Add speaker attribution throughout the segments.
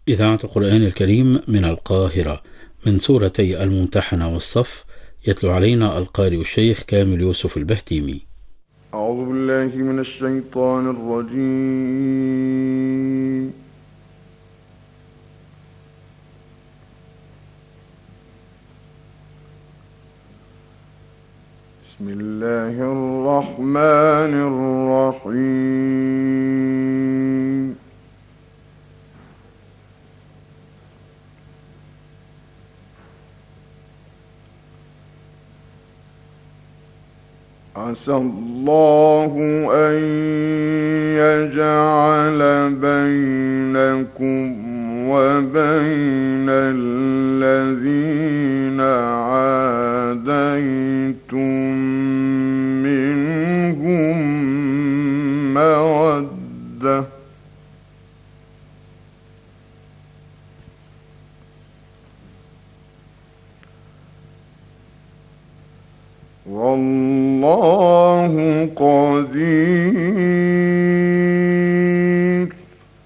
Speaker 1: إذاعة القرآن الكريم من القاهرة، من سورتي الممتحنة والصف، يتلو علينا القارئ الشيخ كامل يوسف البهتيمي.
Speaker 2: أعوذ بالله من الشيطان الرجيم. بسم الله الرحمن الرحيم. عسى الله أن يجعل بينكم وبين الذين عاديتم منهم مودة، والله قدير.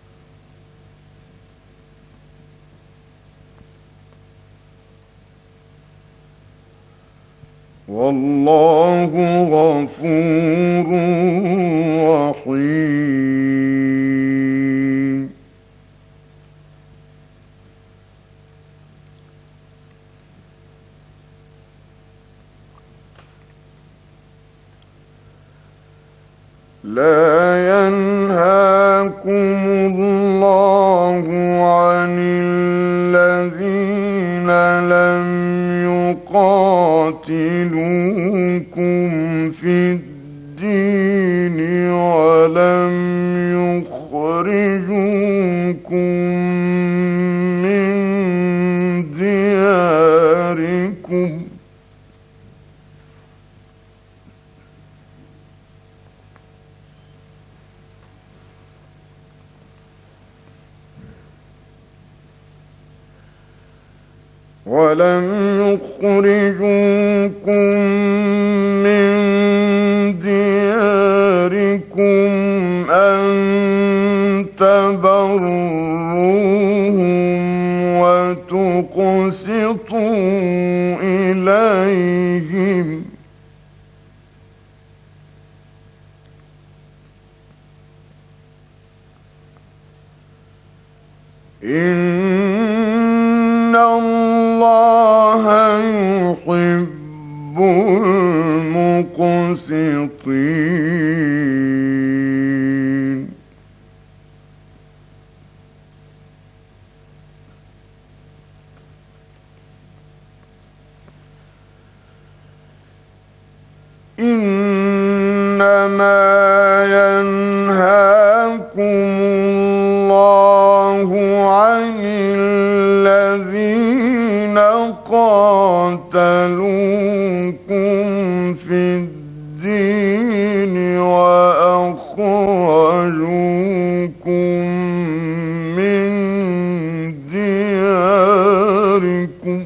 Speaker 2: والله غفور رحيم. لا ينهاكم الله عن الذين لم يقاتلوكم في الدين ولم يخرجوكم من دياركم أن تبروهم وتقسطوا إليهم، إن الله يحب المقسطين. إنما ينهاكم الله عن الذين قاتلوكم في الدين وأخرجوكم من دياركم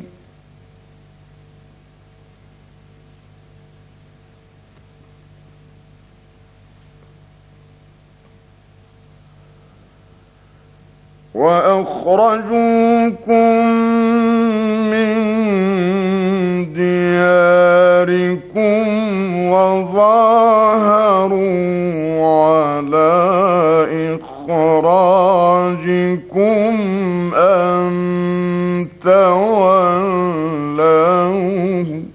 Speaker 2: وظاهروا على إخراجكم أن تولوه،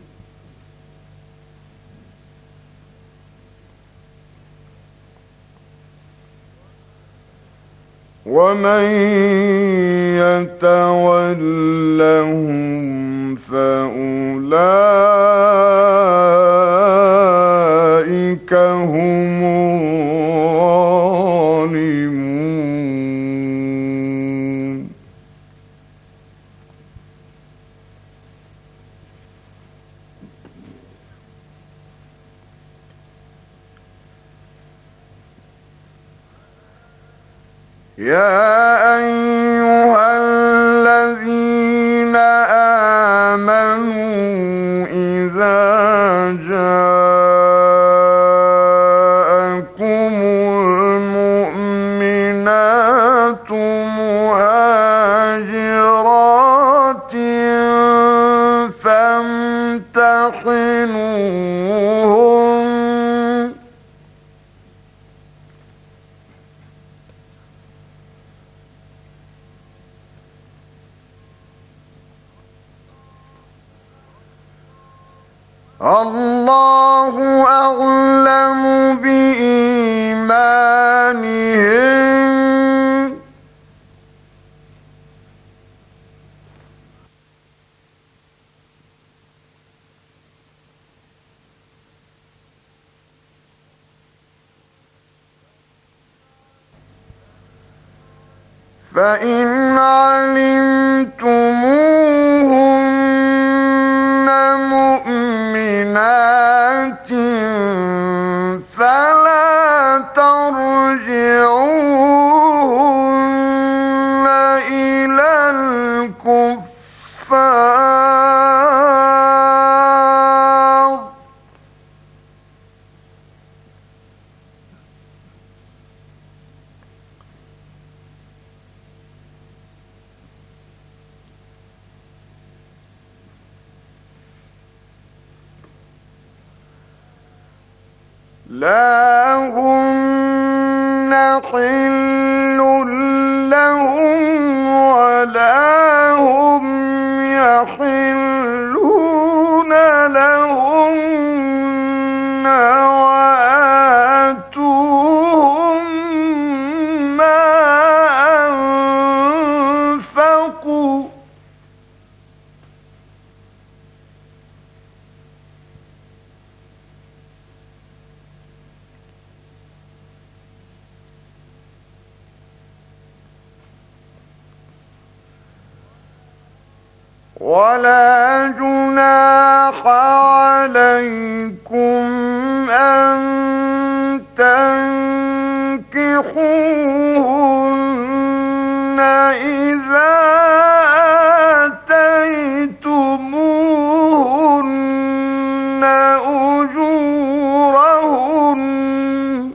Speaker 2: ومن يتولهم فأولئك هم الظالمون. يا أيها الذين آمنوا إذا جاءكم المؤمنات مهاجرات الله أعلم بإيمانهم فإن علمتموهن مؤمنات فلا ترجعوهن إلى الكفار لا هن حل لهم ولا هم يحلون لهن وآتوهم ما أنفقوا ولا جناح عليكم أن تنكحوهن إذا آتيتموهن أجورهن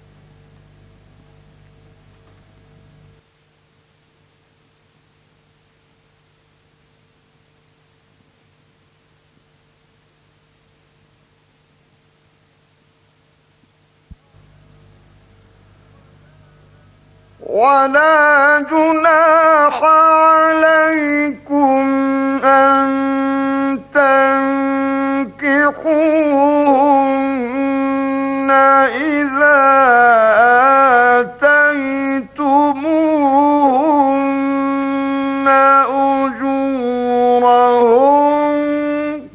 Speaker 2: ولا جناح عليكم أن تنكحوهن إذا آتيتموهن أجورهن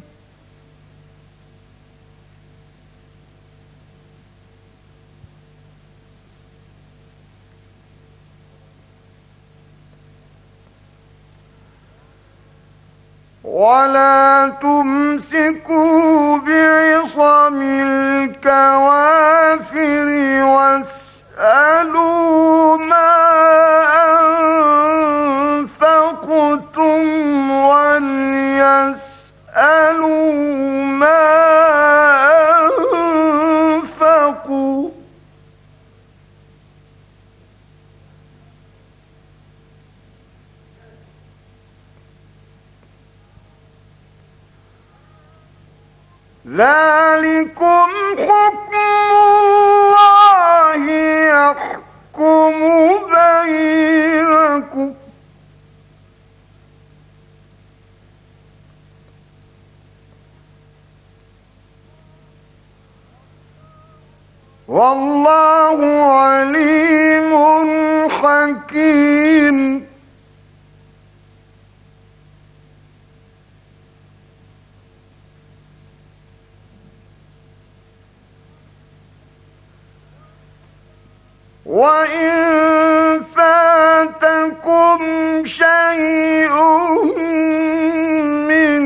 Speaker 2: ولا تمسكوا بعصم الكوافر واسألوا ما أنفقتم وليسألوا ما أنفقوا ذلكم حكم الله يحكم بينكم والله عليم حكيم وإن فاتكم شيء من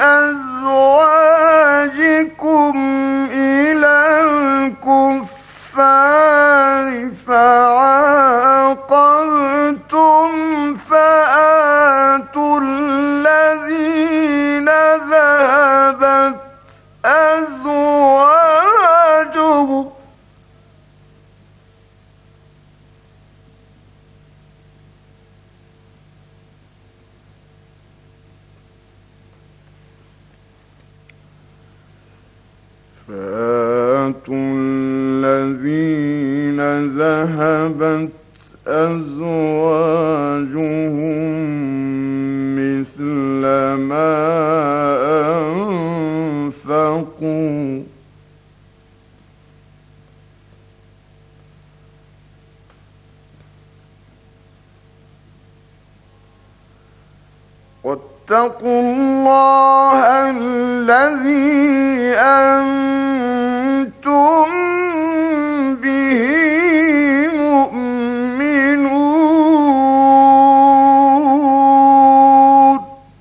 Speaker 2: أزواجكم إلى الكفار فعاقبتم فآتوا الذين ذهبت أزواجهم ذهبت أزواجهم مثل ما أنفقوا واتقوا الله الذي أنتم به مؤمنون.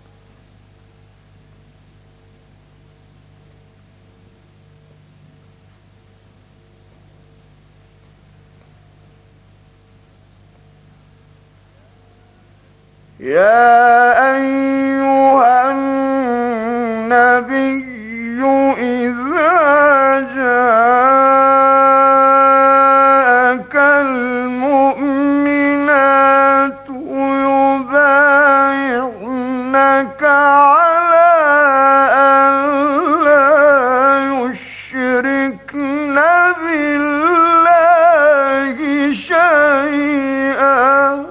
Speaker 2: يا أيها النبي إذا جاءك المؤمنات يبايعنك على أن لا يشركن بالله شيئا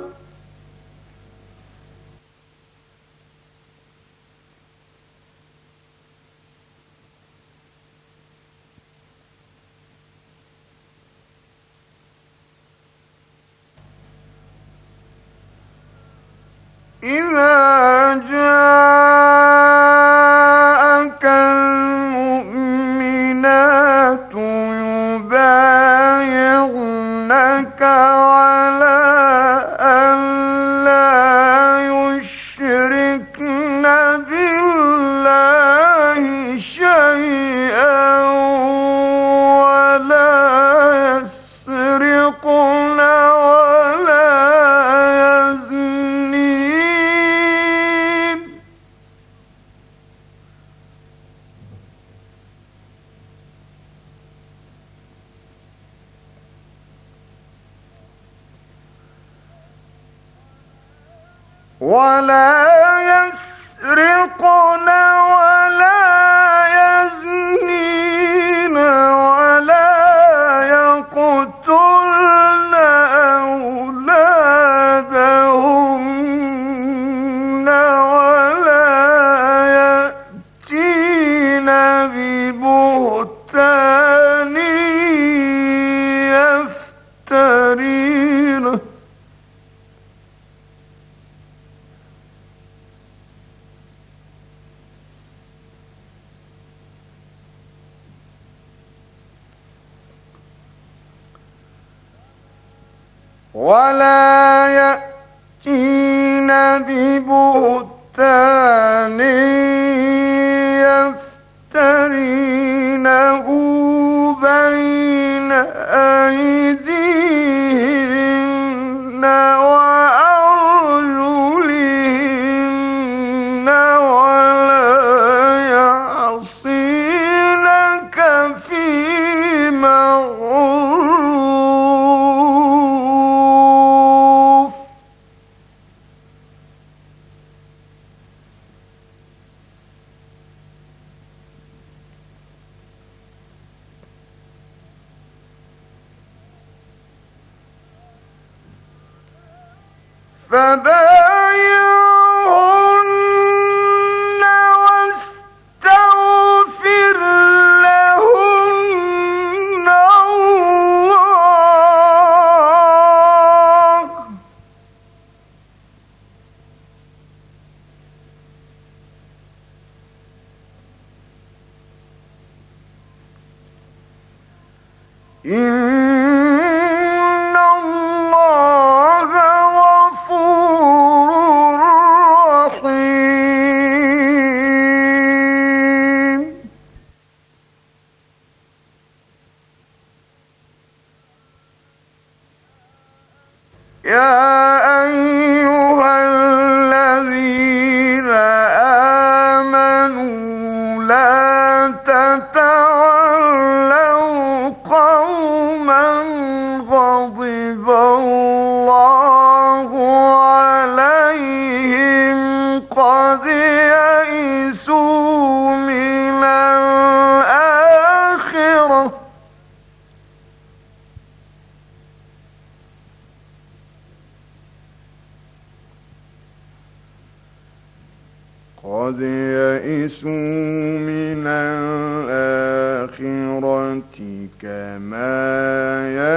Speaker 2: إذا جاءك المؤمنات يبايعنك على أن لا يشركن بالله شيئا ولا يسرقن ولا يزنين ولا يقتلن أولادهن ولا يأتين ببهتان يفترينه يفترينه بين أيديهن وأرجلهن ولا يعصينك في معروف فبايعهن واستغفر لهن الله إن الله غفور رحيم. يا أيها الذين آمنوا لا تتولوا قوما غضب الله عليهم قد يئسوا من الآخرة كما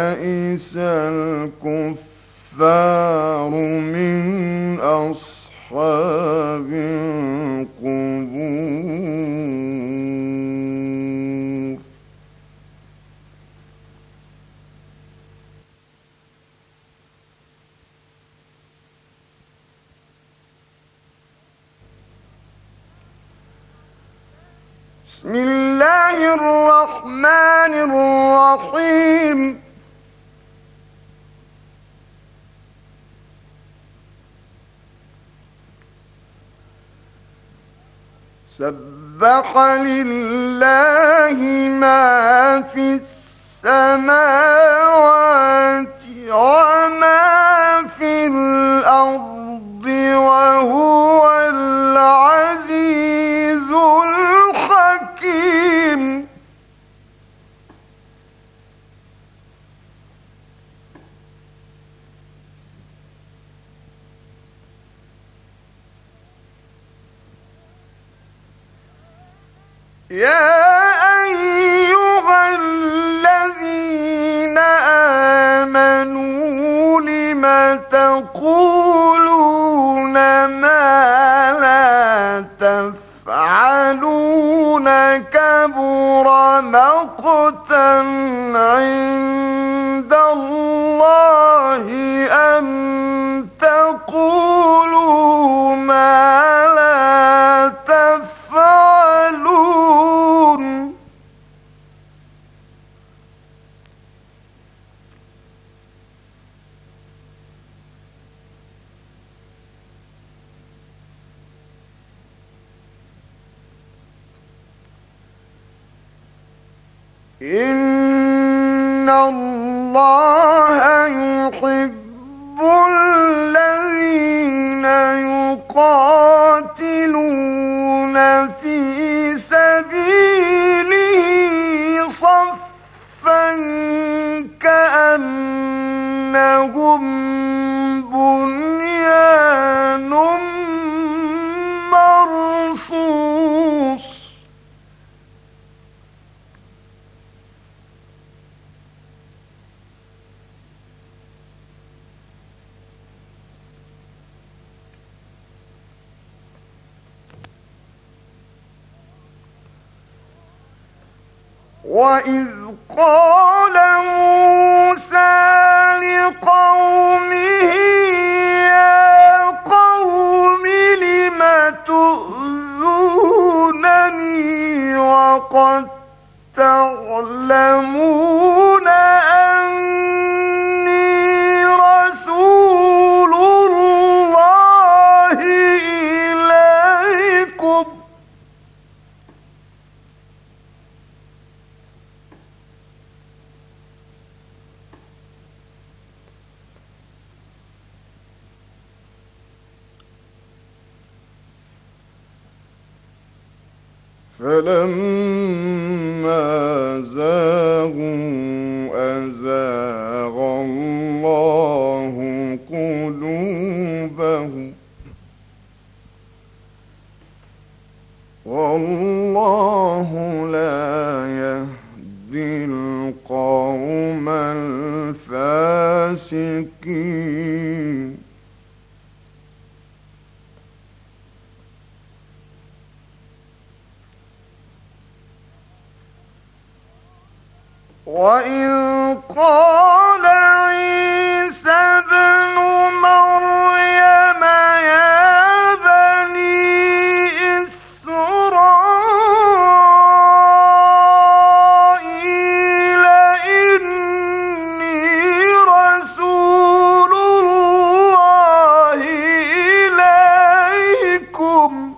Speaker 2: يئس الكفار من أصحاب أصحاب القبور. بسم الله الرحمن الرحيم. سبح لله ما في السماوات وما في الأرض وهو العزيز الحكيم. يا أيها الذين آمنوا لم تقولون ما لا تفعلون كبر مقتا عند الله أن تقولوا ما لا تفعلون. إن الله يحب الذين يقاتلون في سبيله صفا كأنهم بنيان مرصوص. وإذ قال موسى لقومه يا قوم لم تؤذونني وقد تعلمون أني رسول الله إليكم. فلما زاغوا أزاغ الله قلوبهم والله لا يهدي القوم الفاسقين. وإذ قال عيسى ابن مريم يا بني إسرائيل إني رسول الله إليكم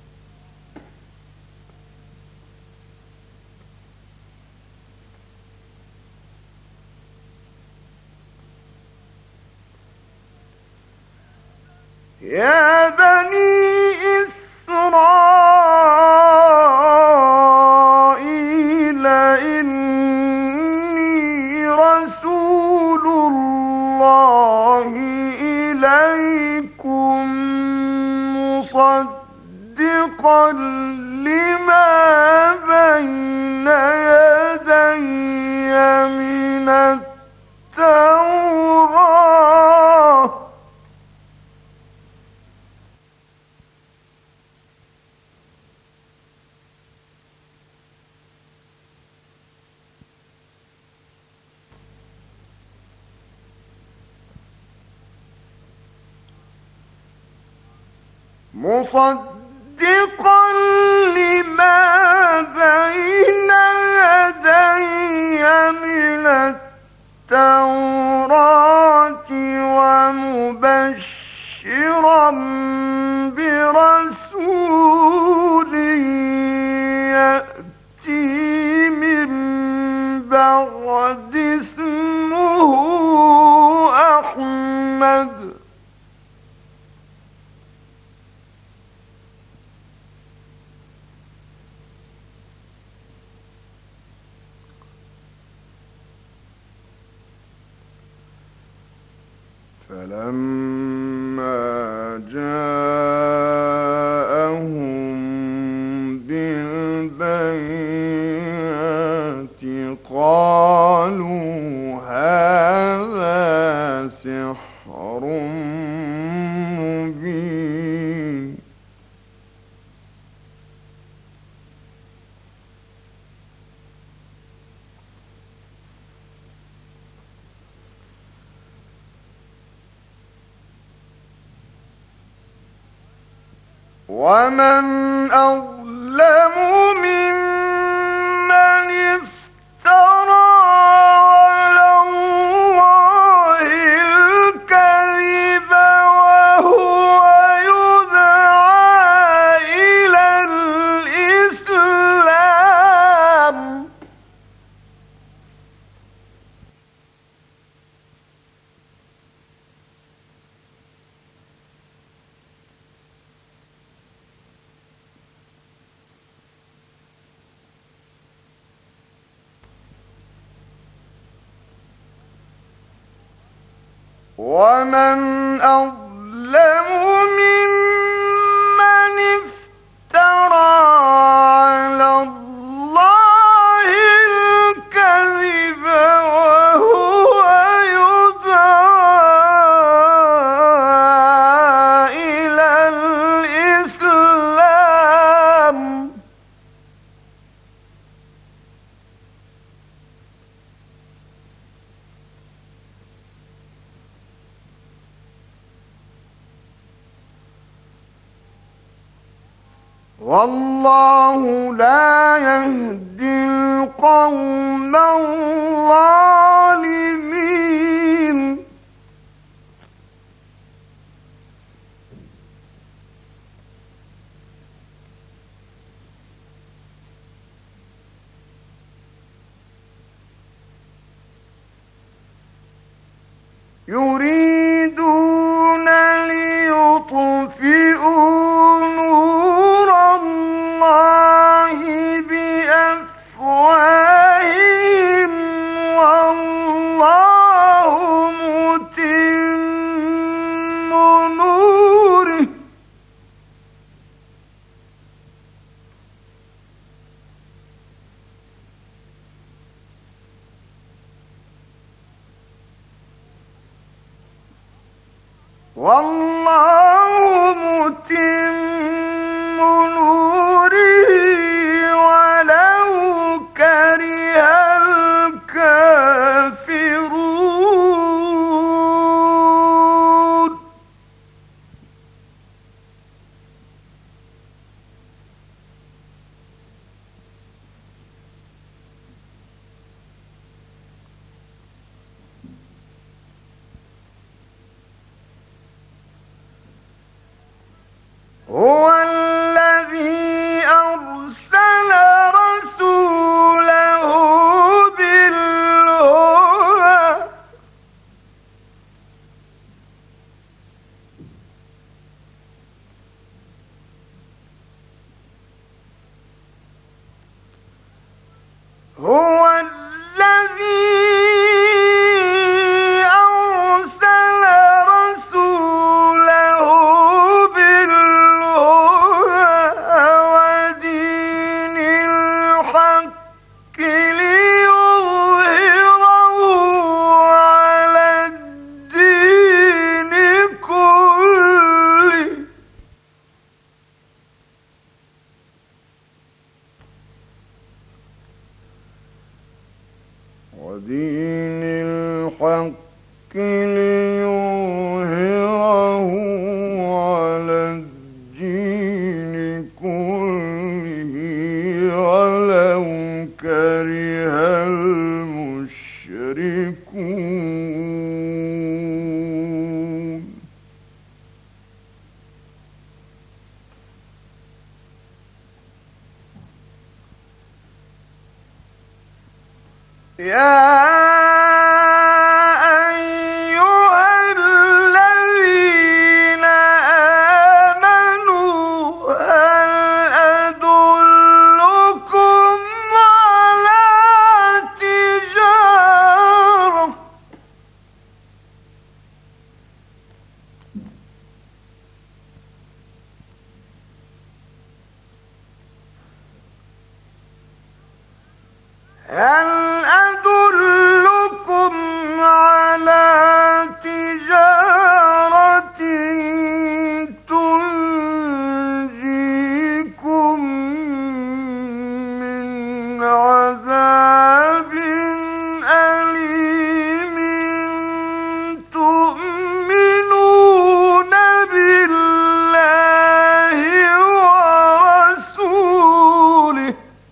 Speaker 2: يا بني إسرائيل إني رسول الله إليكم مصدقا لما بين يدي من التوراة. مصدقا لما بين يدي من التوراة ومبشرا برسول يأتي من بعد اسمه أحمد فلما جاءهم بالبينات قالوا هذا سحر مبين ومن أظلم ممن افترى على الله الكذب وهو يدعى إلى الإسلام ومن أظلم ممن افترى على الله الكذب وهو يدعى إلى الإسلام والله لا يهدي القوم الظالمين يريدون ليطفئوا نور الله بأفواههم والله متم نوره والله متم نوره ولو كره الكافرون هو الذي أرسل رسوله بالهدى هو الذي أرسل رسوله بالهدى ودين الحق ليظهره على الدين كله يا أيها الذين آمنوا هل أدلكم على تجارة تنجيكم من عذاب أليم تؤمنون بالله ورسوله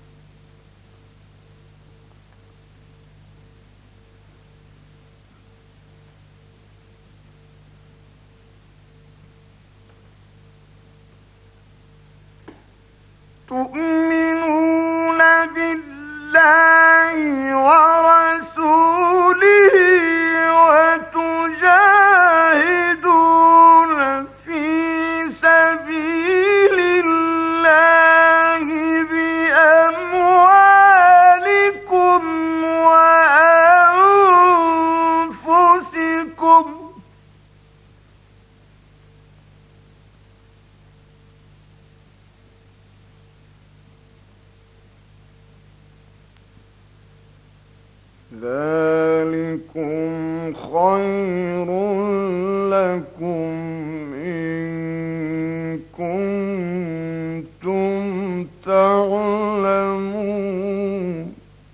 Speaker 2: وتجاهدون في سبيل الله بأموالكم وأنفسكم ذلكم خير لكم إن كنتم تعلمون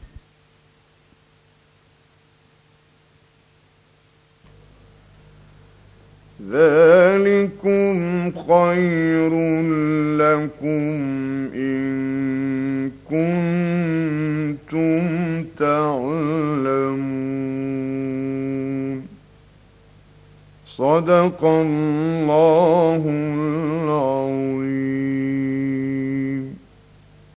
Speaker 2: ذلكم خير لكم إن كنتم تعلمون صدق الله العظيم